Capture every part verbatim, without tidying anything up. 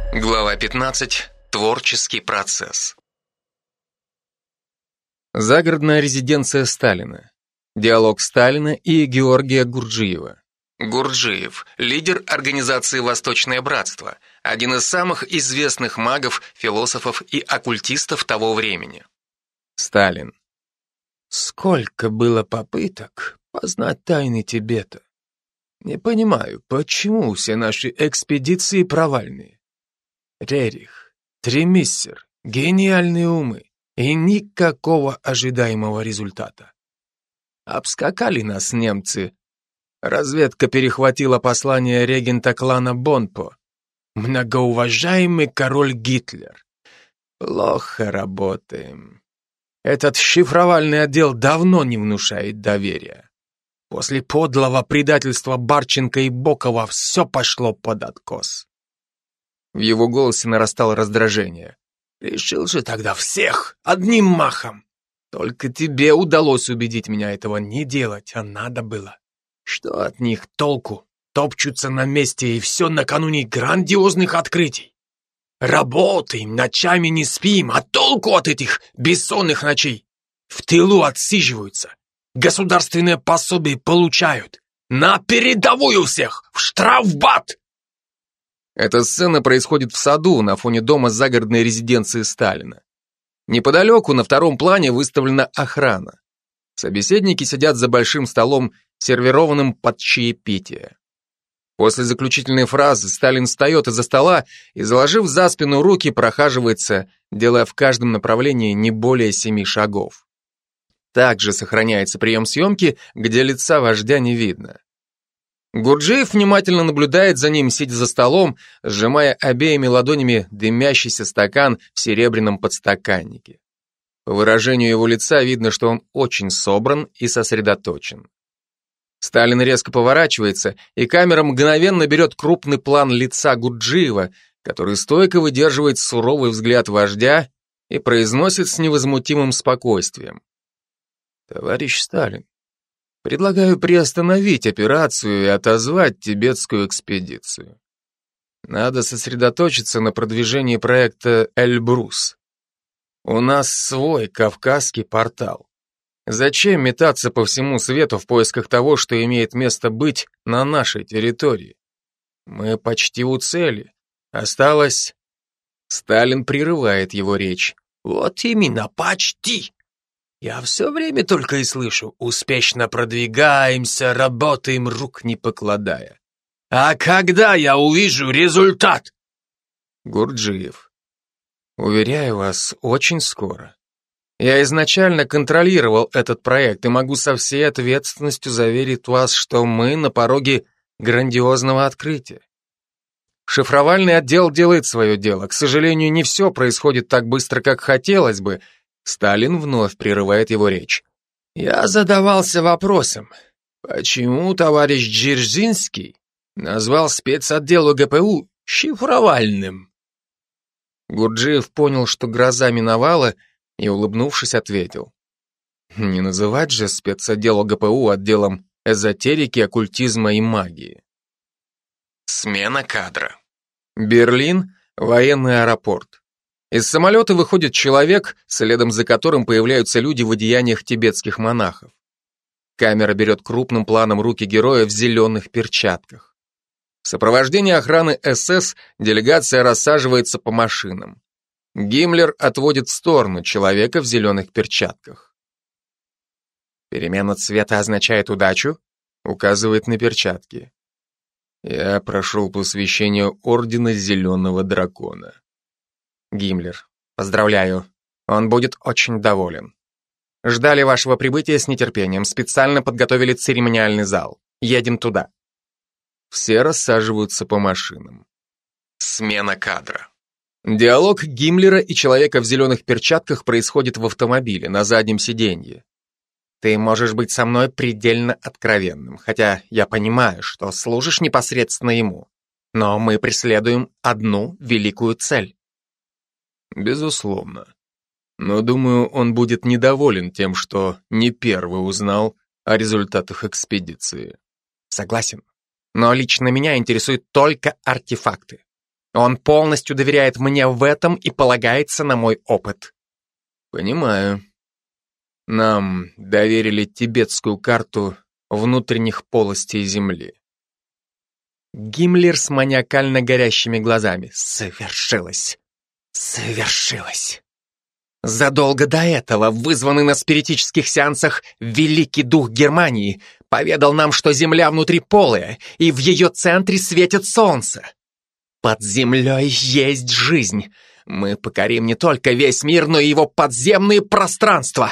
Глава пятнадцать. Творческий процесс. Загородная резиденция Сталина. Диалог Сталина и Георгия Гурджиева. Гурджиев – лидер организации «Восточное братство», один из самых известных магов, философов и оккультистов того времени. Сталин. Сколько было попыток познать тайны Тибета. Не понимаю, почему все наши экспедиции провальные. Рерих, Тремиссер, гениальные умы и никакого ожидаемого результата. Обскакали нас немцы. Разведка перехватила послание регента клана Бонпо. Многоуважаемый король Гитлер. Плохо работаем. Этот шифровальный отдел давно не внушает доверия. После подлого предательства Барченко и Бокова все пошло под откос. В его голосе нарастало раздражение. Решил же тогда всех одним махом. Только тебе удалось убедить меня этого не делать, а надо было. Что от них толку? Топчутся на месте и все накануне грандиозных открытий. Работаем, ночами не спим, а толку от этих бессонных ночей? В тылу отсиживаются, государственные пособия получают. На передовую всех, в штрафбат! Эта сцена происходит в саду на фоне дома загородной резиденции Сталина. Неподалеку на втором плане выставлена охрана. Собеседники сидят за большим столом, сервированным под чаепитие. После заключительной фразы Сталин встает из-за стола и, заложив за спину руки, прохаживается, делая в каждом направлении не более семи шагов. Также сохраняется прием съемки, где лица вождя не видно. Гурджиев внимательно наблюдает за ним, сидя за столом, сжимая обеими ладонями дымящийся стакан в серебряном подстаканнике. По выражению его лица видно, что он очень собран и сосредоточен. Сталин резко поворачивается, и камера мгновенно берет крупный план лица Гурджиева, который стойко выдерживает суровый взгляд вождя и произносит с невозмутимым спокойствием. «Товарищ Сталин, предлагаю приостановить операцию и отозвать тибетскую экспедицию. Надо сосредоточиться на продвижении проекта «Эльбрус». У нас свой кавказский портал. Зачем метаться по всему свету в поисках того, что имеет место быть на нашей территории? Мы почти у цели. Осталось... Сталин прерывает его речь. Вот именно, почти. Я все время только и слышу: успешно продвигаемся, работаем, рук не покладая. А когда я увижу результат? Гурджиев. Уверяю вас, очень скоро. Я изначально контролировал этот проект и могу со всей ответственностью заверить вас, что мы на пороге грандиозного открытия. Шифровальный отдел делает свое дело. К сожалению, не все происходит так быстро, как хотелось бы. Сталин вновь прерывает его речь. Я задавался вопросом, почему товарищ Дзержинский назвал спецотдел ОГПУ шифровальным? Гурджиев понял, что гроза миновала, и, улыбнувшись, ответил. Не называть же спецотдел ОГПУ отделом эзотерики, оккультизма и магии. Смена кадра. Берлин, военный аэропорт. Из самолета выходит человек, следом за которым появляются люди в одеяниях тибетских монахов. Камера берет крупным планом руки героя в зеленых перчатках. В сопровождении охраны СС делегация рассаживается по машинам. Гиммлер отводит в сторону человека в зеленых перчатках. «Перемена цвета означает удачу?» Указывает на перчатки. «Я прошел посвящение Ордена Зеленого Дракона». Гиммлер. «Поздравляю. Он будет очень доволен. Ждали вашего прибытия с нетерпением. Специально подготовили церемониальный зал. Едем туда». Все рассаживаются по машинам. Смена кадра. Диалог Гиммлера и человека в зеленых перчатках происходит в автомобиле, на заднем сиденье. «Ты можешь быть со мной предельно откровенным, хотя я понимаю, что служишь непосредственно ему. Но мы преследуем одну великую цель». Безусловно. Но, думаю, он будет недоволен тем, что не первый узнал о результатах экспедиции. Согласен. Но лично меня интересуют только артефакты. Он полностью доверяет мне в этом и полагается на мой опыт. Понимаю. Нам доверили тибетскую карту внутренних полостей Земли. Гиммлер с маниакально горящими глазами. Совершилось. Совершилось. Задолго до этого, вызванный на спиритических сеансах Великий Дух Германии, поведал нам, что Земля внутри полая, и в ее центре светит солнце. Под землей есть жизнь. Мы покорим не только весь мир, но и его подземные пространства.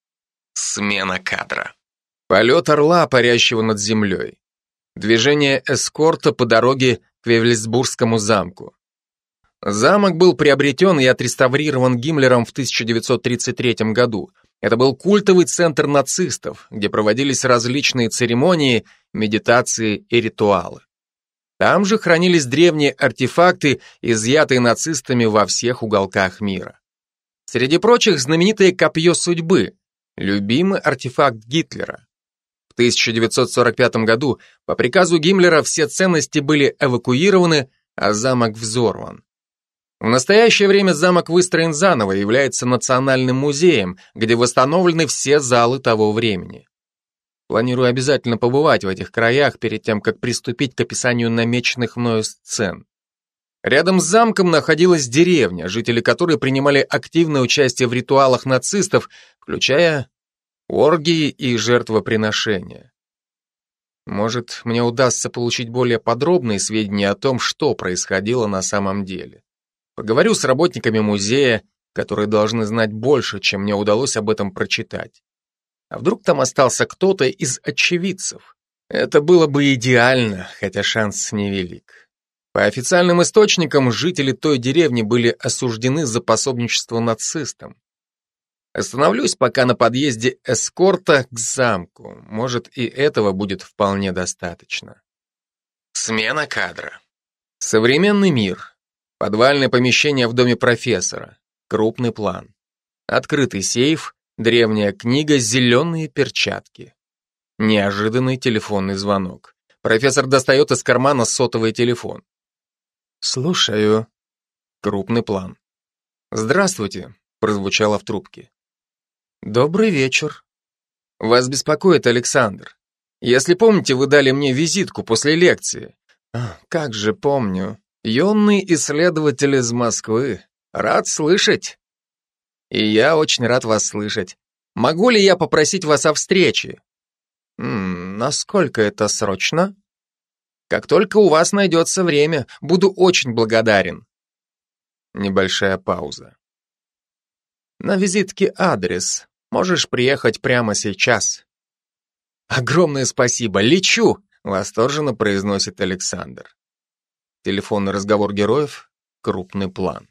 Смена кадра. Полет орла, парящего над землей. Движение эскорта по дороге к Вевельсбургскому замку. Замок был приобретен и отреставрирован Гиммлером в тысяча девятьсот тридцать третьем году. Это был культовый центр нацистов, где проводились различные церемонии, медитации и ритуалы. Там же хранились древние артефакты, изъятые нацистами во всех уголках мира. Среди прочих знаменитое копье судьбы, любимый артефакт Гитлера. В тысяча девятьсот сорок пятом году по приказу Гиммлера все ценности были эвакуированы, а замок взорван. В настоящее время замок выстроен заново и является национальным музеем, где восстановлены все залы того времени. Планирую обязательно побывать в этих краях перед тем, как приступить к описанию намеченных мною сцен. Рядом с замком находилась деревня, жители которой принимали активное участие в ритуалах нацистов, включая оргии и жертвоприношения. Может, мне удастся получить более подробные сведения о том, что происходило на самом деле. Поговорю с работниками музея, которые должны знать больше, чем мне удалось об этом прочитать. А вдруг там остался кто-то из очевидцев? Это было бы идеально, хотя шанс невелик. По официальным источникам, жители той деревни были осуждены за пособничество нацистам. Остановлюсь пока на подъезде эскорта к замку. Может, и этого будет вполне достаточно. Смена кадра. Современный мир. Подвальное помещение в доме профессора. Крупный план. Открытый сейф, древняя книга, зеленые перчатки. Неожиданный телефонный звонок. Профессор достает из кармана сотовый телефон. «Слушаю». Крупный план. «Здравствуйте», прозвучало в трубке. «Добрый вечер. Вас беспокоит Александр. Если помните, вы дали мне визитку после лекции. А, как же помню. Юный исследователь из Москвы. Рад слышать. И я очень рад вас слышать. Могу ли я попросить вас о встрече? М-м, насколько это срочно? Как только у вас найдется время, буду очень благодарен». Небольшая пауза. «На визитке адрес. Можешь приехать прямо сейчас». «Огромное спасибо, лечу!» — восторженно произносит Александр. Телефонный разговор героев, крупный план.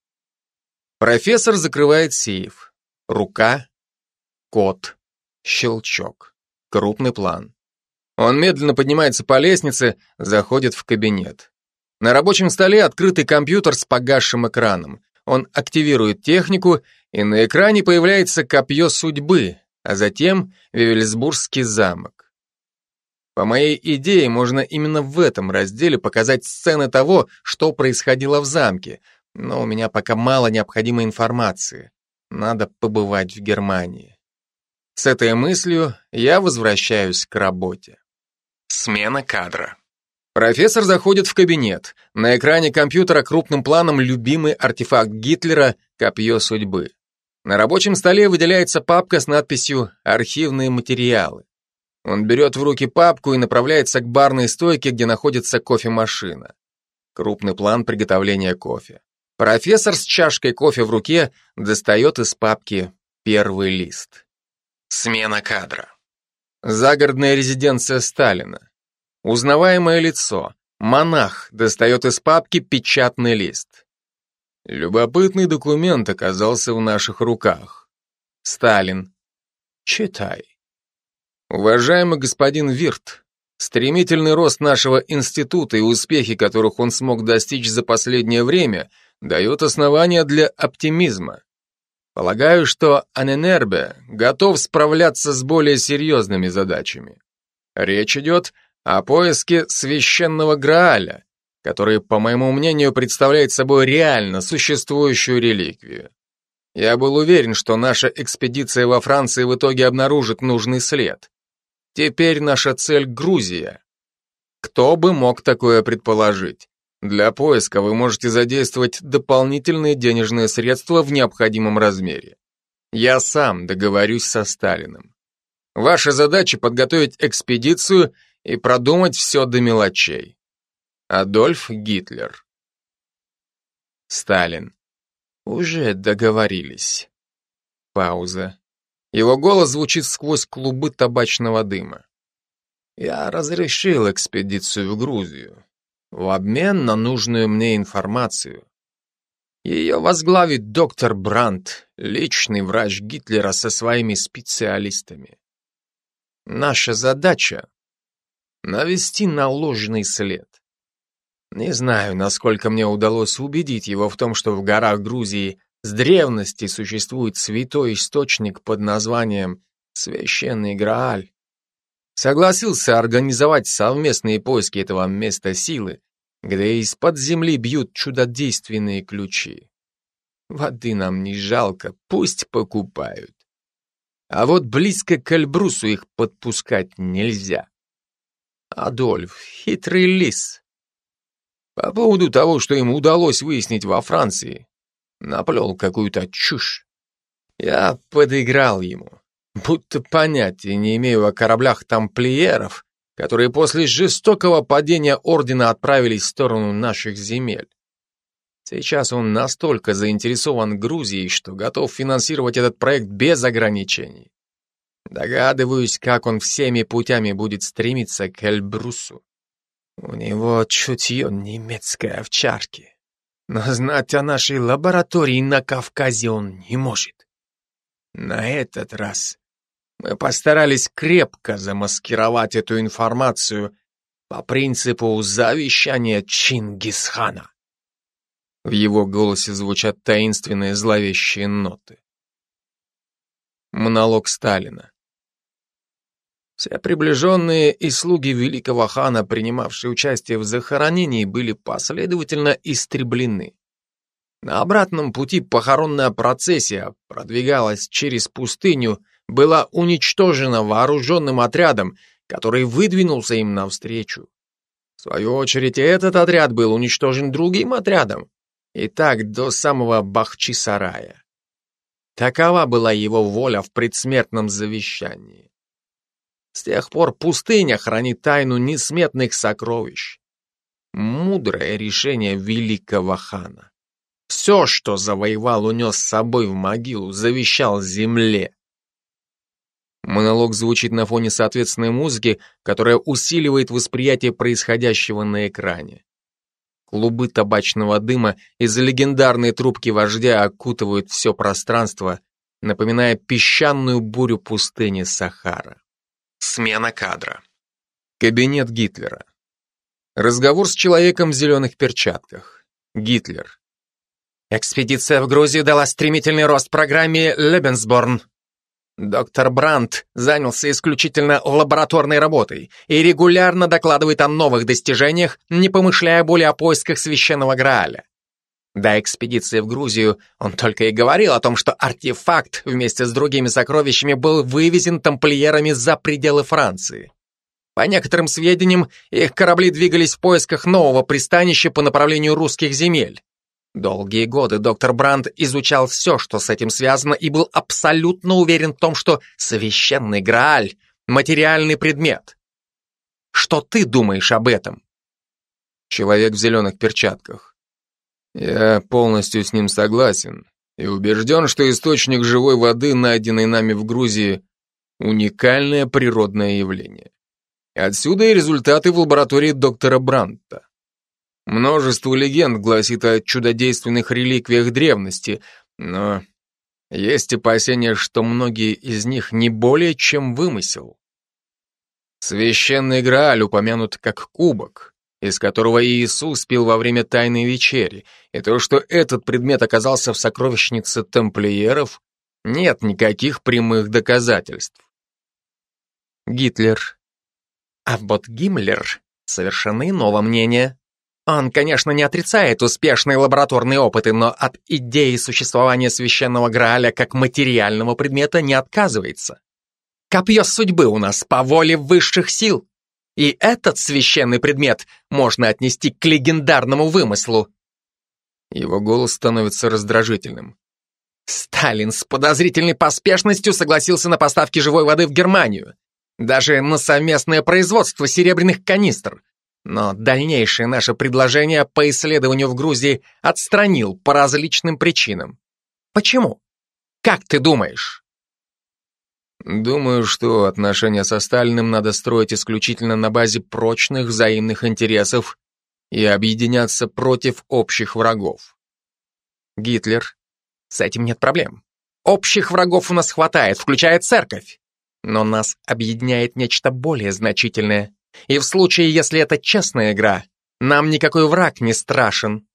Профессор закрывает сейф. Рука, код, щелчок. Крупный план. Он медленно поднимается по лестнице, заходит в кабинет. На рабочем столе открытый компьютер с погасшим экраном. Он активирует технику, и на экране появляется копье судьбы, а затем Вевельсбургский замок. По моей идее, можно именно в этом разделе показать сцены того, что происходило в замке, но у меня пока мало необходимой информации. Надо побывать в Германии. С этой мыслью я возвращаюсь к работе. Смена кадра. Профессор заходит в кабинет. На экране компьютера крупным планом любимый артефакт Гитлера — копье судьбы. На рабочем столе выделяется папка с надписью «Архивные материалы». Он берет в руки папку и направляется к барной стойке, где находится кофемашина. Крупный план приготовления кофе. Профессор с чашкой кофе в руке достает из папки первый лист. Смена кадра. Загородная резиденция Сталина. Узнаваемое лицо. Монах достает из папки печатный лист. Любопытный документ оказался в наших руках. Сталин. Читай. Уважаемый господин Вирт, стремительный рост нашего института и успехи, которых он смог достичь за последнее время, дают основания для оптимизма. Полагаю, что Аненербе готов справляться с более серьезными задачами. Речь идет о поиске священного Грааля, который, по моему мнению, представляет собой реально существующую реликвию. Я был уверен, что наша экспедиция во Франции в итоге обнаружит нужный след. Теперь наша цель — Грузия. Кто бы мог такое предположить? Для поиска вы можете задействовать дополнительные денежные средства в необходимом размере. Я сам договорюсь со Сталиным. Ваша задача — подготовить экспедицию и продумать все до мелочей. Адольф Гитлер. Сталин. Уже договорились. Пауза. Его голос звучит сквозь клубы табачного дыма. Я разрешил экспедицию в Грузию в обмен на нужную мне информацию. Ее возглавит доктор Брандт, личный врач Гитлера со своими специалистами. Наша задача — навести на ложный след. Не знаю, насколько мне удалось убедить его в том, что в горах Грузии с древности существует святой источник под названием Священный Грааль. Согласился организовать совместные поиски этого места силы, где из-под земли бьют чудодейственные ключи. Воды нам не жалко, пусть покупают. А вот близко к Эльбрусу их подпускать нельзя. Адольф, хитрый лис. По поводу того, что ему удалось выяснить во Франции, наплел какую-то чушь. Я подыграл ему, будто понятия не имею о кораблях тамплиеров, которые после жестокого падения ордена отправились в сторону наших земель. Сейчас он настолько заинтересован Грузией, что готов финансировать этот проект без ограничений. Догадываюсь, как он всеми путями будет стремиться к Эльбрусу. У него чутье немецкой овчарки, но знать о нашей лаборатории на Кавказе он не может. На этот раз мы постарались крепко замаскировать эту информацию по принципу завещания Чингисхана. В его голосе звучат таинственные зловещие ноты. Монолог Сталина. Все приближенные и слуги великого хана, принимавшие участие в захоронении, были последовательно истреблены. На обратном пути похоронная процессия продвигалась через пустыню, была уничтожена вооруженным отрядом, который выдвинулся им навстречу. В свою очередь, этот отряд был уничтожен другим отрядом, и так до самого Бахчисарая. Такова была его воля в предсмертном завещании. С тех пор пустыня хранит тайну несметных сокровищ. Мудрое решение великого хана. Все, что завоевал, унес с собой в могилу, завещал земле. Монолог звучит на фоне соответственной музыки, которая усиливает восприятие происходящего на экране. Клубы табачного дыма из легендарной трубки вождя окутывают все пространство, напоминая песчаную бурю пустыни Сахара. Смена кадра. Кабинет Гитлера. Разговор с человеком в зеленых перчатках. Гитлер. Экспедиция в Грузию дала стремительный рост программе «Лебенсборн». Доктор Брандт занялся исключительно лабораторной работой и регулярно докладывает о новых достижениях, не помышляя более о поисках священного Грааля. До экспедиции в Грузию он только и говорил о том, что артефакт вместе с другими сокровищами был вывезен тамплиерами за пределы Франции. По некоторым сведениям, их корабли двигались в поисках нового пристанища по направлению русских земель. Долгие годы доктор Брандт изучал все, что с этим связано, и был абсолютно уверен в том, что священный Грааль — материальный предмет. Что ты думаешь об этом? Человек в зеленых перчатках. Я полностью с ним согласен и убежден, что источник живой воды, найденный нами в Грузии, уникальное природное явление. Отсюда и результаты в лаборатории доктора Брандта. Множество легенд гласит о чудодейственных реликвиях древности, но есть опасения, что многие из них не более чем вымысел. Священный Грааль упомянут как кубок, из которого Иисус пил во время Тайной вечери, и то, что этот предмет оказался в сокровищнице тамплиеров, нет никаких прямых доказательств. Гитлер. А вот Гиммлер совершенно иного мнения. Он, конечно, не отрицает успешные лабораторные опыты, но от идеи существования священного Грааля как материального предмета не отказывается. Копье судьбы у нас по воле высших сил. И этот священный предмет можно отнести к легендарному вымыслу. Его голос становится раздражительным. Сталин с подозрительной поспешностью согласился на поставки живой воды в Германию. Даже на совместное производство серебряных канистр. Но дальнейшее наше предложение по исследованию в Грузии отстранил по различным причинам. Почему? Как ты думаешь? Думаю, что отношения со Сталиным надо строить исключительно на базе прочных взаимных интересов и объединяться против общих врагов. Гитлер. С этим нет проблем. Общих врагов у нас хватает, включая церковь. Но нас объединяет нечто более значительное. И в случае, если это честная игра, нам никакой враг не страшен.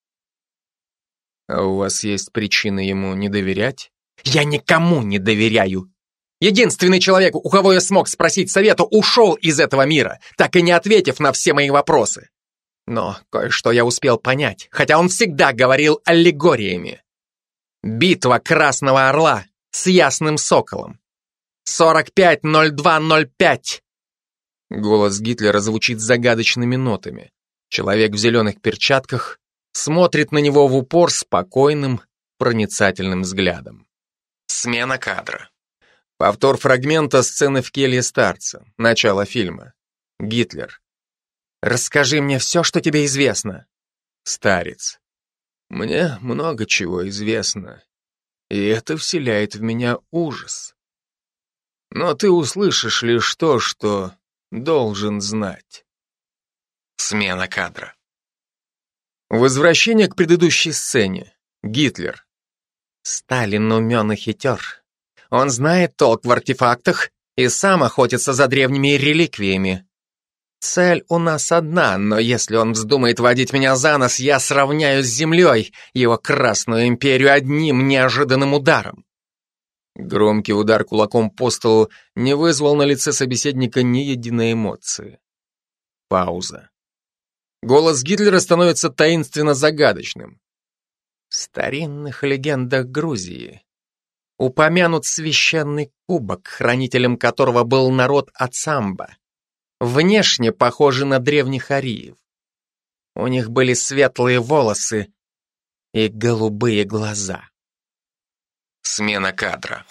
А у вас есть причины ему не доверять? Я никому не доверяю. Единственный человек, у кого я смог спросить совета, ушел из этого мира, так и не ответив на все мои вопросы. Но кое-что я успел понять, хотя он всегда говорил аллегориями. Битва Красного Орла с Ясным Соколом. сорок пять ноль два ноль пять. Голос Гитлера звучит загадочными нотами. Человек в зеленых перчатках смотрит на него в упор спокойным, проницательным взглядом. Смена кадра. Повтор фрагмента сцены в келье старца. Начало фильма. Гитлер. «Расскажи мне все, что тебе известно». Старец. «Мне много чего известно, и это вселяет в меня ужас. Но ты услышишь лишь то, что должен знать». Смена кадра. Возвращение к предыдущей сцене. Гитлер. Сталин умен и хитер. Он знает толк в артефактах и сам охотится за древними реликвиями. Цель у нас одна, но если он вздумает водить меня за нос, я сравняю с землей его Красную империю одним неожиданным ударом. Громкий удар кулаком по столу не вызвал на лице собеседника ни единой эмоции. Пауза. Голос Гитлера становится таинственно загадочным. В старинных легендах Грузии упомянут священный кубок, хранителем которого был народ Ацамба, внешне похожий на древних ариев. У них были светлые волосы и голубые глаза. Смена кадра.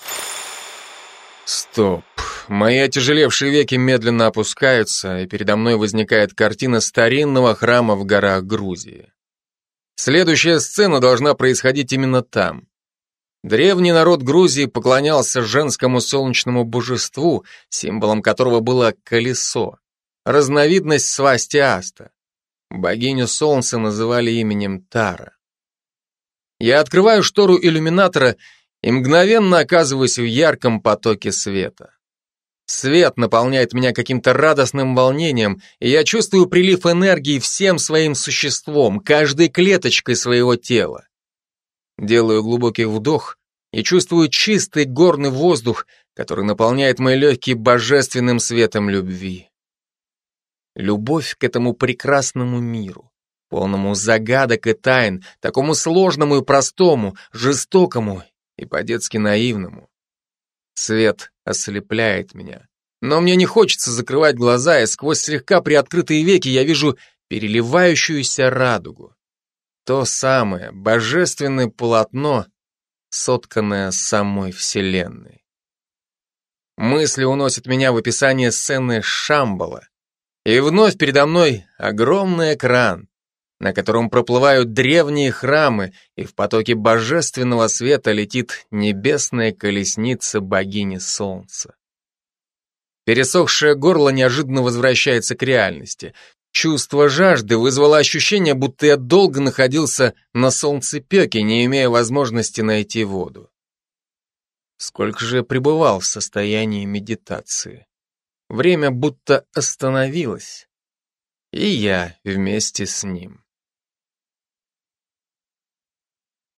Стоп. Мои отяжелевшие веки медленно опускаются, и передо мной возникает картина старинного храма в горах Грузии. Следующая сцена должна происходить именно там. Древний народ Грузии поклонялся женскому солнечному божеству, символом которого было колесо, разновидность свастиаста. Богиню солнца называли именем Тара. Я открываю штору иллюминатора и мгновенно оказываюсь в ярком потоке света. Свет наполняет меня каким-то радостным волнением, и я чувствую прилив энергии всем своим существом, каждой клеточкой своего тела. Делаю глубокий вдох и чувствую чистый горный воздух, который наполняет мои легкие божественным светом любви. Любовь к этому прекрасному миру, полному загадок и тайн, такому сложному и простому, жестокому и по-детски наивному. Свет ослепляет меня, но мне не хочется закрывать глаза, и сквозь слегка приоткрытые веки я вижу переливающуюся радугу. То самое божественное полотно, сотканное самой Вселенной. Мысли уносят меня в описание сцены Шамбала, и вновь передо мной огромный экран, на котором проплывают древние храмы, и в потоке божественного света летит небесная колесница богини Солнца. Пересохшее горло неожиданно возвращается к реальности. Чувство жажды вызвало ощущение, будто я долго находился на солнцепеке, не имея возможности найти воду. Сколько же я пребывал в состоянии медитации. Время будто остановилось, и я вместе с ним.